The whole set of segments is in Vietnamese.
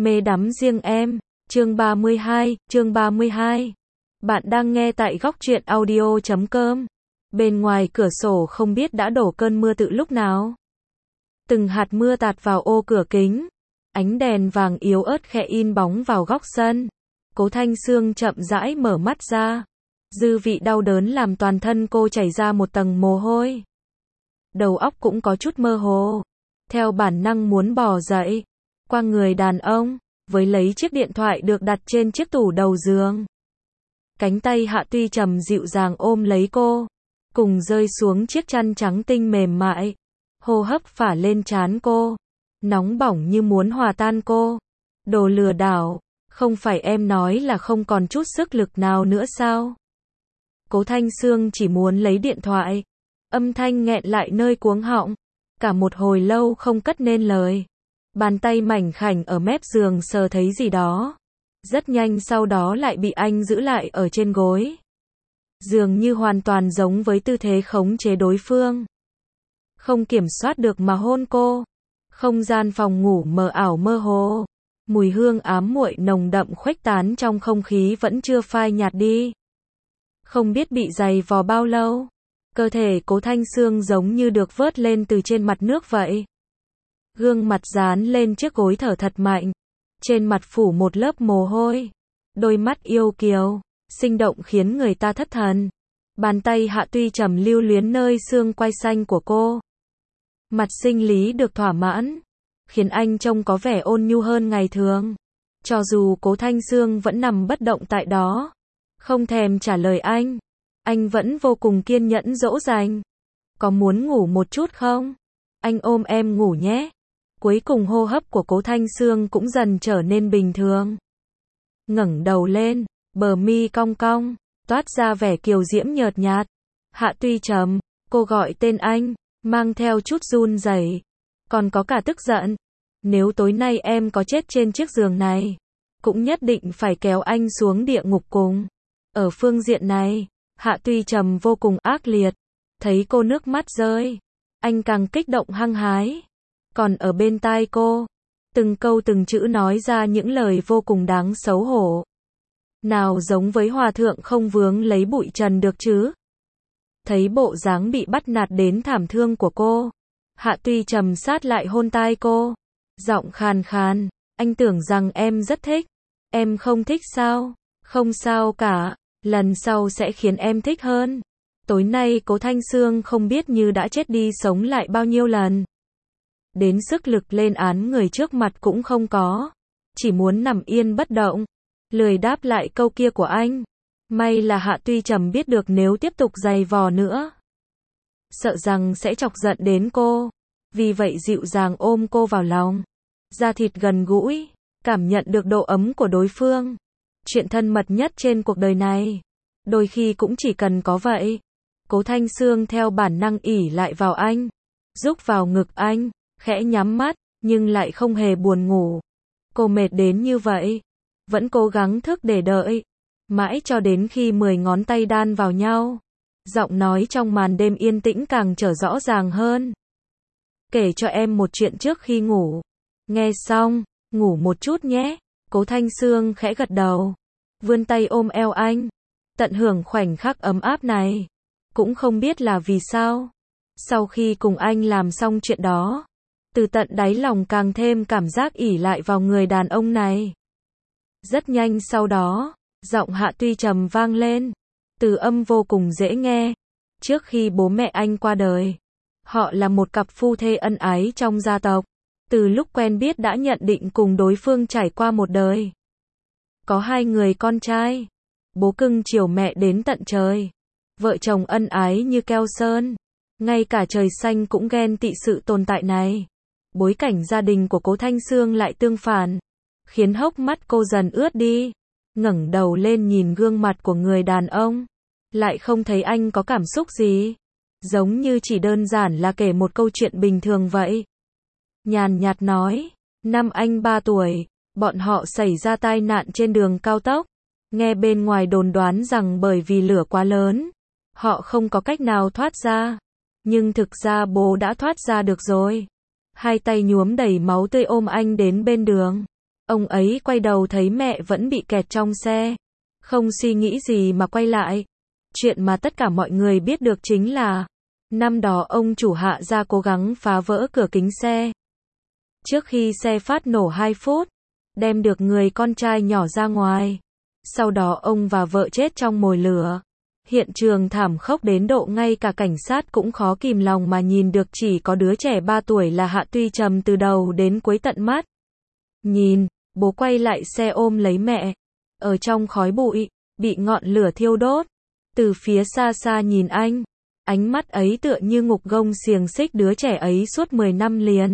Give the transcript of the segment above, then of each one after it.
Mê đắm riêng em, chương 32. Bạn đang nghe tại góc truyện audio.com. Bên ngoài cửa sổ không biết đã đổ cơn mưa từ lúc nào. Từng hạt mưa tạt vào ô cửa kính. Ánh đèn vàng yếu ớt khẽ in bóng vào góc sân. Cố Thanh Sương chậm rãi mở mắt ra. Dư vị đau đớn làm toàn thân cô chảy ra một tầng mồ hôi. Đầu óc cũng có chút mơ hồ. Theo bản năng muốn bò dậy. Qua người đàn ông, với lấy chiếc điện thoại được đặt trên chiếc tủ đầu giường. Cánh tay Hạ Tuy Trầm dịu dàng ôm lấy cô, cùng rơi xuống chiếc chăn trắng tinh mềm mại. Hô hấp phả lên trán cô, nóng bỏng như muốn hòa tan cô. Đồ lừa đảo, không phải em nói là không còn chút sức lực nào nữa sao? Cố Thanh Sương chỉ muốn lấy điện thoại, âm thanh nghẹn lại nơi cuống họng, cả một hồi lâu không cất nên lời. Bàn tay mảnh khảnh ở mép giường sờ thấy gì đó. Rất nhanh sau đó lại bị anh giữ lại ở trên gối. Dường như hoàn toàn giống với tư thế khống chế đối phương. Không kiểm soát được mà hôn cô. Không gian phòng ngủ mờ ảo mơ hồ. Mùi hương ám muội nồng đậm khuếch tán trong không khí vẫn chưa phai nhạt đi. Không biết bị giày vò bao lâu. Cơ thể Cố Thanh Sương giống như được vớt lên từ trên mặt nước vậy. Gương mặt dán lên chiếc gối thở thật mạnh. Trên mặt phủ một lớp mồ hôi. Đôi mắt yêu kiều, sinh động khiến người ta thất thần. Bàn tay Hạ Tuy Trầm lưu luyến nơi xương quai xanh của cô. Mặt sinh lý được thỏa mãn, khiến anh trông có vẻ ôn nhu hơn ngày thường. Cho dù Cố Thanh Sương vẫn nằm bất động tại đó, không thèm trả lời anh vẫn vô cùng kiên nhẫn dỗ dành. Có muốn ngủ một chút không? Anh ôm em ngủ nhé. Cuối cùng hô hấp của Cố Thanh Sương cũng dần trở nên bình thường. Ngẩng đầu lên, bờ mi cong cong, toát ra vẻ kiều diễm nhợt nhạt. Hạ Tuy Trầm, cô gọi tên anh, mang theo chút run rẩy, còn có cả tức giận. Nếu tối nay em có chết trên chiếc giường này, cũng nhất định phải kéo anh xuống địa ngục cùng. Ở phương diện này, Hạ Tuy Trầm vô cùng ác liệt. Thấy cô nước mắt rơi, anh càng kích động hăng hái. Còn ở bên tai cô, từng câu từng chữ nói ra những lời vô cùng đáng xấu hổ. Nào giống với hòa thượng không vướng lấy bụi trần được chứ. Thấy bộ dáng bị bắt nạt đến thảm thương của cô, Hạ Tuy Trầm sát lại hôn tai cô. Giọng khàn khàn, anh tưởng rằng em rất thích. Em không thích sao? Không sao cả, lần sau sẽ khiến em thích hơn. Tối nay Cố Thanh Sương không biết như đã chết đi sống lại bao nhiêu lần. Đến sức lực lên án người trước mặt cũng không có. Chỉ muốn nằm yên bất động. Lười đáp lại câu kia của anh. May là Hạ Tuy Trầm biết được nếu tiếp tục giày vò nữa, sợ rằng sẽ chọc giận đến cô. Vì vậy dịu dàng ôm cô vào lòng. Da thịt gần gũi, cảm nhận được độ ấm của đối phương. Chuyện thân mật nhất trên cuộc đời này. Đôi khi cũng chỉ cần có vậy. Cố Thanh Sương theo bản năng ỉ lại vào anh. Rúc vào ngực anh. Khẽ nhắm mắt, nhưng lại không hề buồn ngủ. Cô mệt đến như vậy, vẫn cố gắng thức để đợi. Mãi cho đến khi 10 ngón tay đan vào nhau. Giọng nói trong màn đêm yên tĩnh càng trở rõ ràng hơn. Kể cho em một chuyện trước khi ngủ. Nghe xong, ngủ một chút nhé. Cố Thanh Sương khẽ gật đầu. Vươn tay ôm eo anh. Tận hưởng khoảnh khắc ấm áp này. Cũng không biết là vì sao. Sau khi cùng anh làm xong chuyện đó, từ tận đáy lòng càng thêm cảm giác ỉ lại vào người đàn ông này. Rất nhanh sau đó, giọng Hạ Tuy Trầm vang lên. Từ âm vô cùng dễ nghe. Trước khi bố mẹ anh qua đời, họ là một cặp phu thê ân ái trong gia tộc. Từ lúc quen biết đã nhận định cùng đối phương trải qua một đời. Có 2 người con trai. Bố cưng chiều mẹ đến tận trời. Vợ chồng ân ái như keo sơn. Ngay cả trời xanh cũng ghen tị sự tồn tại này. Bối cảnh gia đình của Cố Thanh Sương lại tương phản, khiến hốc mắt cô dần ướt đi. Ngẩng đầu lên nhìn gương mặt của người đàn ông, lại không thấy anh có cảm xúc gì. Giống như chỉ đơn giản là kể một câu chuyện bình thường vậy. Nhàn nhạt nói, năm anh 3 tuổi, bọn họ xảy ra tai nạn trên đường cao tốc. Nghe bên ngoài đồn đoán rằng bởi vì lửa quá lớn, họ không có cách nào thoát ra. Nhưng thực ra bố đã thoát ra được rồi. 2 tay nhuốm đầy máu tươi ôm anh đến bên đường. Ông ấy quay đầu thấy mẹ vẫn bị kẹt trong xe. Không suy nghĩ gì mà quay lại. Chuyện mà tất cả mọi người biết được chính là năm đó ông chủ Hạ gia cố gắng phá vỡ cửa kính xe. Trước khi xe phát nổ 2 phút, đem được người con trai nhỏ ra ngoài. Sau đó ông và vợ chết trong mồi lửa. Hiện trường thảm khốc đến độ ngay cả cảnh sát cũng khó kìm lòng mà nhìn được, chỉ có đứa trẻ 3 tuổi là Hạ Tuy Trầm từ đầu đến cuối tận mắt. Nhìn, bố quay lại xe ôm lấy mẹ. Ở trong khói bụi, bị ngọn lửa thiêu đốt. Từ phía xa xa nhìn anh. Ánh mắt ấy tựa như ngục gông xiềng xích đứa trẻ ấy suốt 10 năm liền.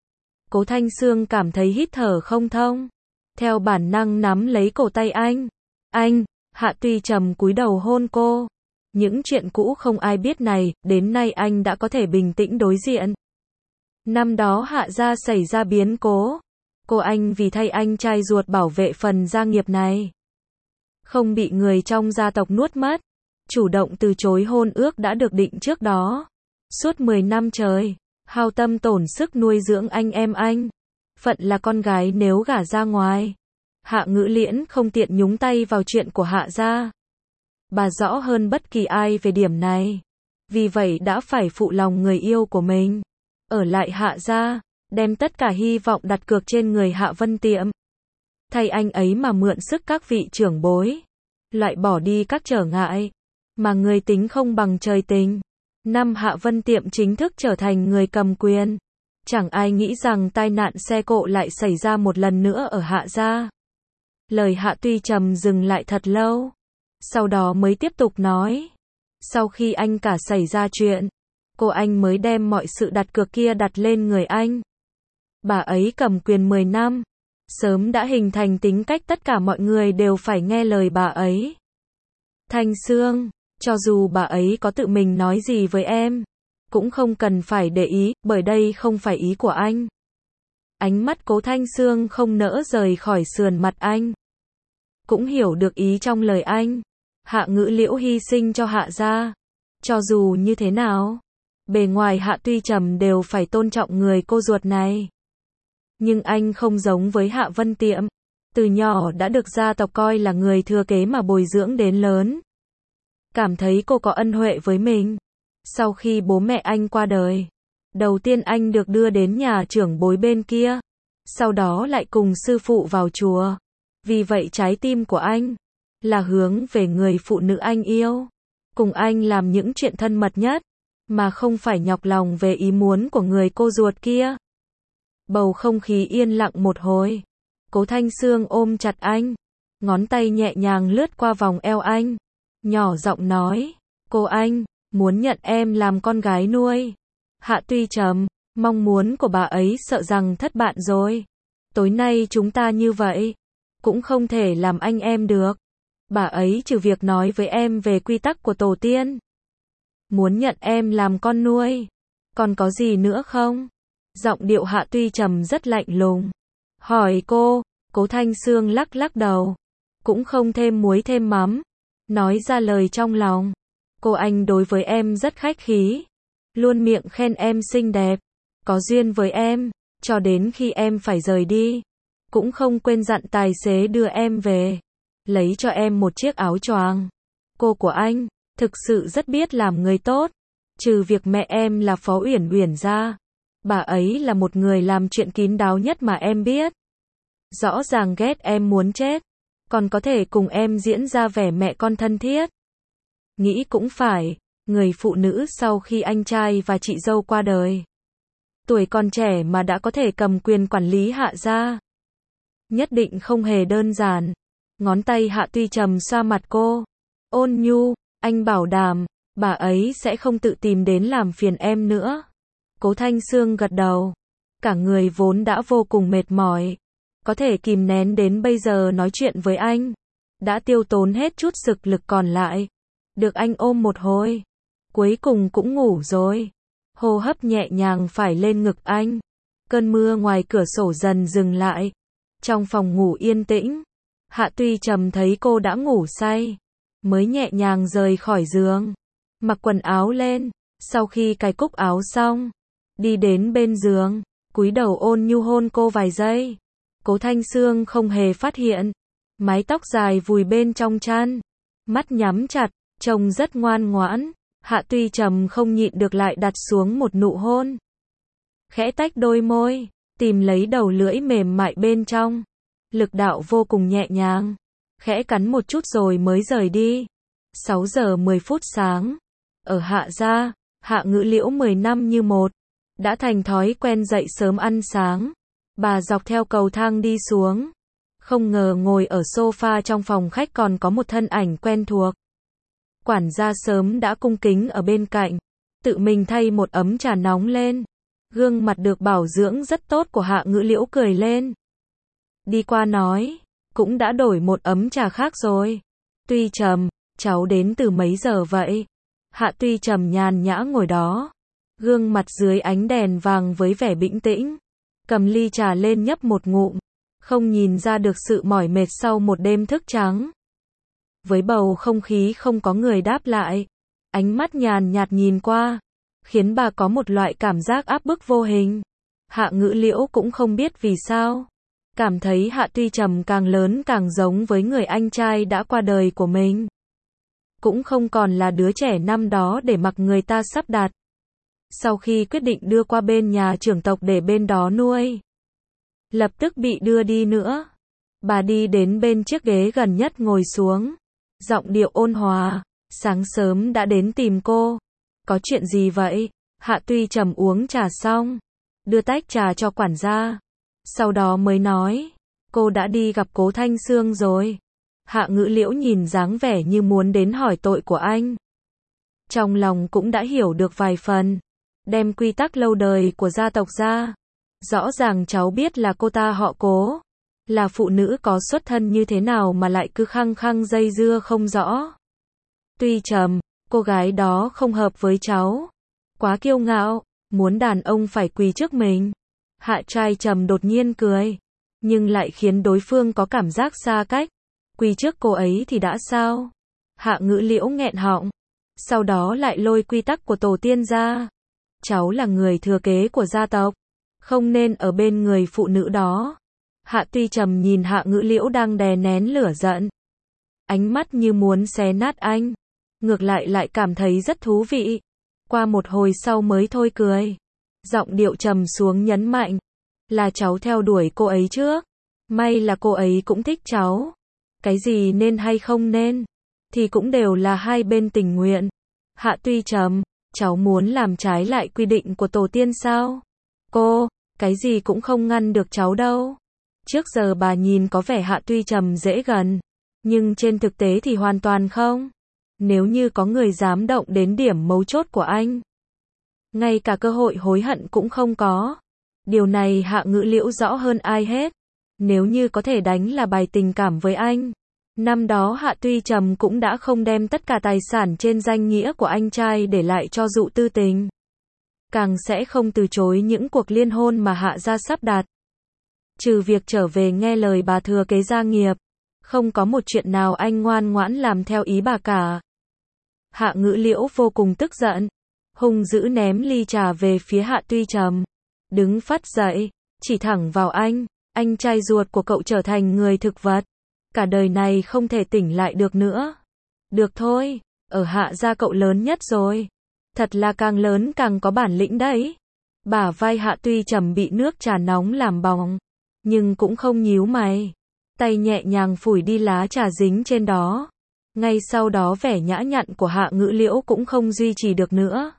Cố Thanh Sương cảm thấy hít thở không thông. Theo bản năng nắm lấy cổ tay anh. Anh, Hạ Tuy Trầm cúi đầu hôn cô. Những chuyện cũ không ai biết này, đến nay anh đã có thể bình tĩnh đối diện. Năm đó Hạ gia xảy ra biến cố. Cô anh vì thay anh trai ruột bảo vệ phần gia nghiệp này. Không bị người trong gia tộc nuốt mất. Chủ động từ chối hôn ước đã được định trước đó. Suốt 10 năm trời, hao tâm tổn sức nuôi dưỡng anh em anh. Phận là con gái nếu gả ra ngoài. Hạ Ngữ Liễn không tiện nhúng tay vào chuyện của Hạ gia. Bà rõ hơn bất kỳ ai về điểm này. Vì vậy đã phải phụ lòng người yêu của mình. Ở lại Hạ gia, đem tất cả hy vọng đặt cược trên người Hạ Vân Tiệm. Thay anh ấy mà mượn sức các vị trưởng bối. Loại bỏ đi các trở ngại. Mà người tính không bằng trời tính. Năm Hạ Vân Tiệm chính thức trở thành người cầm quyền. Chẳng ai nghĩ rằng tai nạn xe cộ lại xảy ra một lần nữa ở Hạ gia. Lời Hạ Tuy Trầm dừng lại thật lâu. Sau đó mới tiếp tục nói. Sau khi anh cả xảy ra chuyện, cô anh mới đem mọi sự đặt cược kia đặt lên người anh. Bà ấy cầm quyền 10 năm. Sớm đã hình thành tính cách tất cả mọi người đều phải nghe lời bà ấy. Thanh Sương, cho dù bà ấy có tự mình nói gì với em, cũng không cần phải để ý, bởi đây không phải ý của anh. Ánh mắt Cố Thanh Sương không nỡ rời khỏi sườn mặt anh. Cũng hiểu được ý trong lời anh. Hạ Ngữ Liễu hy sinh cho Hạ gia. Cho dù như thế nào, bề ngoài Hạ Tuy Trầm đều phải tôn trọng người cô ruột này. Nhưng anh không giống với Hạ Vân Tiệm. Từ nhỏ đã được gia tộc coi là người thừa kế mà bồi dưỡng đến lớn. Cảm thấy cô có ân huệ với mình. Sau khi bố mẹ anh qua đời, đầu tiên anh được đưa đến nhà trưởng bối bên kia. Sau đó lại cùng sư phụ vào chùa. Vì vậy trái tim của anh là hướng về người phụ nữ anh yêu. Cùng anh làm những chuyện thân mật nhất, mà không phải nhọc lòng về ý muốn của người cô ruột kia. Bầu không khí yên lặng một hồi. Cố Thanh Sương ôm chặt anh. Ngón tay nhẹ nhàng lướt qua vòng eo anh. Nhỏ giọng nói. Cô anh, muốn nhận em làm con gái nuôi. Hạ Tuy Trầm, mong muốn của bà ấy sợ rằng thất bại rồi. Tối nay chúng ta như vậy, cũng không thể làm anh em được. Bà ấy trừ việc nói với em về quy tắc của tổ tiên. Muốn nhận em làm con nuôi. Còn có gì nữa không? Giọng điệu Hạ Tuy Trầm rất lạnh lùng. Hỏi cô, Cố Thanh Sương lắc lắc đầu. Cũng không thêm muối thêm mắm. Nói ra lời trong lòng. Cô anh đối với em rất khách khí. Luôn miệng khen em xinh đẹp. Có duyên với em. Cho đến khi em phải rời đi. Cũng không quên dặn tài xế đưa em về. Lấy cho em một chiếc áo choàng. Cô của anh, thực sự rất biết làm người tốt. Trừ việc mẹ em là Phó Uyển Uyển ra. Bà ấy là một người làm chuyện kín đáo nhất mà em biết. Rõ ràng ghét em muốn chết. Còn có thể cùng em diễn ra vẻ mẹ con thân thiết. Nghĩ cũng phải, người phụ nữ sau khi anh trai và chị dâu qua đời. Tuổi còn trẻ mà đã có thể cầm quyền quản lý Hạ gia. Nhất định không hề đơn giản. Ngón tay Hạ Tuy Trầm xoa mặt cô. Ôn nhu, anh bảo đảm, bà ấy sẽ không tự tìm đến làm phiền em nữa. Cố Thanh Sương gật đầu. Cả người vốn đã vô cùng mệt mỏi. Có thể kìm nén đến bây giờ nói chuyện với anh. Đã tiêu tốn hết chút sức lực còn lại. Được anh ôm một hồi. Cuối cùng cũng ngủ rồi. Hô hấp nhẹ nhàng phải lên ngực anh. Cơn mưa ngoài cửa sổ dần dừng lại. Trong phòng ngủ yên tĩnh. Hạ Tuy Trầm thấy cô đã ngủ say. Mới nhẹ nhàng rời khỏi giường. Mặc quần áo lên. Sau khi cài cúc áo xong. Đi đến bên giường. Cúi đầu ôn nhu hôn cô vài giây. Cố Thanh Sương không hề phát hiện. Mái tóc dài vùi bên trong chăn. Mắt nhắm chặt, trông rất ngoan ngoãn. Hạ Tuy Trầm không nhịn được lại đặt xuống một nụ hôn. Khẽ tách đôi môi, tìm lấy đầu lưỡi mềm mại bên trong. Lực đạo vô cùng nhẹ nhàng. Khẽ cắn một chút rồi mới rời đi. 6 giờ 10 phút sáng. Ở Hạ gia, Hạ Ngữ Liễu 10 năm như một. Đã thành thói quen dậy sớm ăn sáng. Bà dọc theo cầu thang đi xuống. Không ngờ ngồi ở sofa trong phòng khách còn có một thân ảnh quen thuộc. Quản gia sớm đã cung kính ở bên cạnh. Tự mình thay một ấm trà nóng lên. Gương mặt được bảo dưỡng rất tốt của Hạ Ngữ Liễu cười lên. Đi qua nói, cũng đã đổi một ấm trà khác rồi. Tuy Trầm, cháu đến từ mấy giờ vậy? Hạ Tuy Trầm nhàn nhã ngồi đó. Gương mặt dưới ánh đèn vàng với vẻ bình tĩnh. Cầm ly trà lên nhấp một ngụm. Không nhìn ra được sự mỏi mệt sau một đêm thức trắng. Với bầu không khí không có người đáp lại. Ánh mắt nhàn nhạt nhìn qua. Khiến bà có một loại cảm giác áp bức vô hình. Hạ Ngữ Liễu cũng không biết vì sao. Cảm thấy Hạ Tuy Trầm càng lớn càng giống với người anh trai đã qua đời của mình. Cũng không còn là đứa trẻ năm đó để mặc người ta sắp đặt. Sau khi quyết định đưa qua bên nhà trưởng tộc để bên đó nuôi. Lập tức bị đưa đi nữa. Bà đi đến bên chiếc ghế gần nhất ngồi xuống. Giọng điệu ôn hòa. Sáng sớm đã đến tìm cô. Có chuyện gì vậy? Hạ Tuy Trầm uống trà xong. Đưa tách trà cho quản gia. Sau đó mới nói. Cô đã đi gặp Cố Thanh Sương rồi. Hạ Ngữ Liễu nhìn dáng vẻ như muốn đến hỏi tội của anh. Trong lòng cũng đã hiểu được vài phần. Đem quy tắc lâu đời của gia tộc ra. Rõ ràng cháu biết là cô ta họ Cố. Là phụ nữ có xuất thân như thế nào mà lại cứ khăng khăng dây dưa không rõ. Tuy Trầm, cô gái đó không hợp với cháu. Quá kiêu ngạo, muốn đàn ông phải quỳ trước mình. Hạ trai Trầm đột nhiên cười. Nhưng lại khiến đối phương có cảm giác xa cách. Quỳ trước cô ấy thì đã sao? Hạ Ngữ Liễu nghẹn họng. Sau đó lại lôi quy tắc của tổ tiên ra. Cháu là người thừa kế của gia tộc. Không nên ở bên người phụ nữ đó. Hạ Tuy Trầm nhìn Hạ Ngữ Liễu đang đè nén lửa giận. Ánh mắt như muốn xé nát anh. Ngược lại cảm thấy rất thú vị. Qua một hồi sau mới thôi cười. Giọng điệu trầm xuống nhấn mạnh. Là cháu theo đuổi cô ấy trước. May là cô ấy cũng thích cháu. Cái gì nên hay không nên. Thì cũng đều là hai bên tình nguyện. Hạ Tuy Trầm, cháu muốn làm trái lại quy định của tổ tiên sao? Cô, cái gì cũng không ngăn được cháu đâu. Trước giờ bà nhìn có vẻ Hạ Tuy Trầm dễ gần. Nhưng trên thực tế thì hoàn toàn không. Nếu như có người dám động đến điểm mấu chốt của anh. Ngay cả cơ hội hối hận cũng không có. Điều này Hạ Ngữ Liễu rõ hơn ai hết. Nếu như có thể đánh là bài tình cảm với anh. Năm đó Hạ Tuy Trầm cũng đã không đem tất cả tài sản trên danh nghĩa của anh trai để lại cho Dụ Tư Tình. Càng sẽ không từ chối những cuộc liên hôn mà Hạ gia sắp đặt. Trừ việc trở về nghe lời bà thừa kế gia nghiệp. Không có một chuyện nào anh ngoan ngoãn làm theo ý bà cả. Hạ Ngữ Liễu vô cùng tức giận. Hung dữ ném ly trà về phía Hạ Tuy Trầm. Đứng phắt dậy, chỉ thẳng vào anh trai ruột của cậu trở thành người thực vật. Cả đời này không thể tỉnh lại được nữa. Được thôi, ở Hạ gia cậu lớn nhất rồi. Thật là càng lớn càng có bản lĩnh đấy. Bả vai Hạ Tuy Trầm bị nước trà nóng làm bỏng. Nhưng cũng không nhíu mày. Tay nhẹ nhàng phủi đi lá trà dính trên đó. Ngay sau đó vẻ nhã nhặn của Hạ Ngữ Liễu cũng không duy trì được nữa.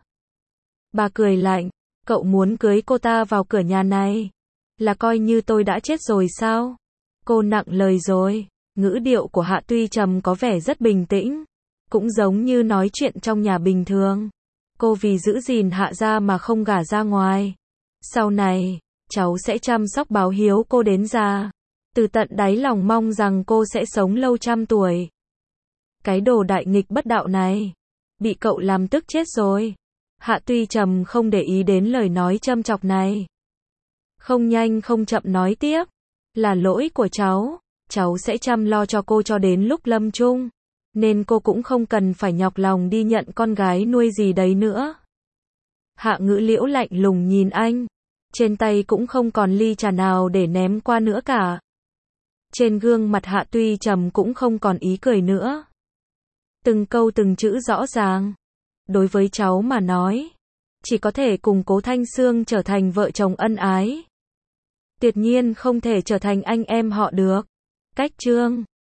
Bà cười lạnh. Cậu muốn cưới cô ta vào cửa nhà này. Là coi như tôi đã chết rồi sao? Cô nặng lời rồi. Ngữ điệu của Hạ Tuy Trầm có vẻ rất bình tĩnh. Cũng giống như nói chuyện trong nhà bình thường. Cô vì giữ gìn Hạ gia mà không gả ra ngoài. Sau này, cháu sẽ chăm sóc báo hiếu cô đến già. Từ tận đáy lòng mong rằng cô sẽ sống lâu trăm tuổi. Cái đồ đại nghịch bất đạo này. Bị cậu làm tức chết rồi. Hạ Tuy Trầm không để ý đến lời nói châm chọc này. Không nhanh không chậm nói tiếp. Là lỗi của cháu. Cháu sẽ chăm lo cho cô cho đến lúc lâm chung. Nên cô cũng không cần phải nhọc lòng đi nhận con gái nuôi gì đấy nữa. Hạ Ngữ Liễu lạnh lùng nhìn anh. Trên tay cũng không còn ly trà nào để ném qua nữa cả. Trên gương mặt Hạ Tuy Trầm cũng không còn ý cười nữa. Từng câu từng chữ rõ ràng. Đối với cháu mà nói, chỉ có thể cùng Cố Thanh Sương trở thành vợ chồng ân ái. Tuyệt nhiên không thể trở thành anh em họ được. Cách chương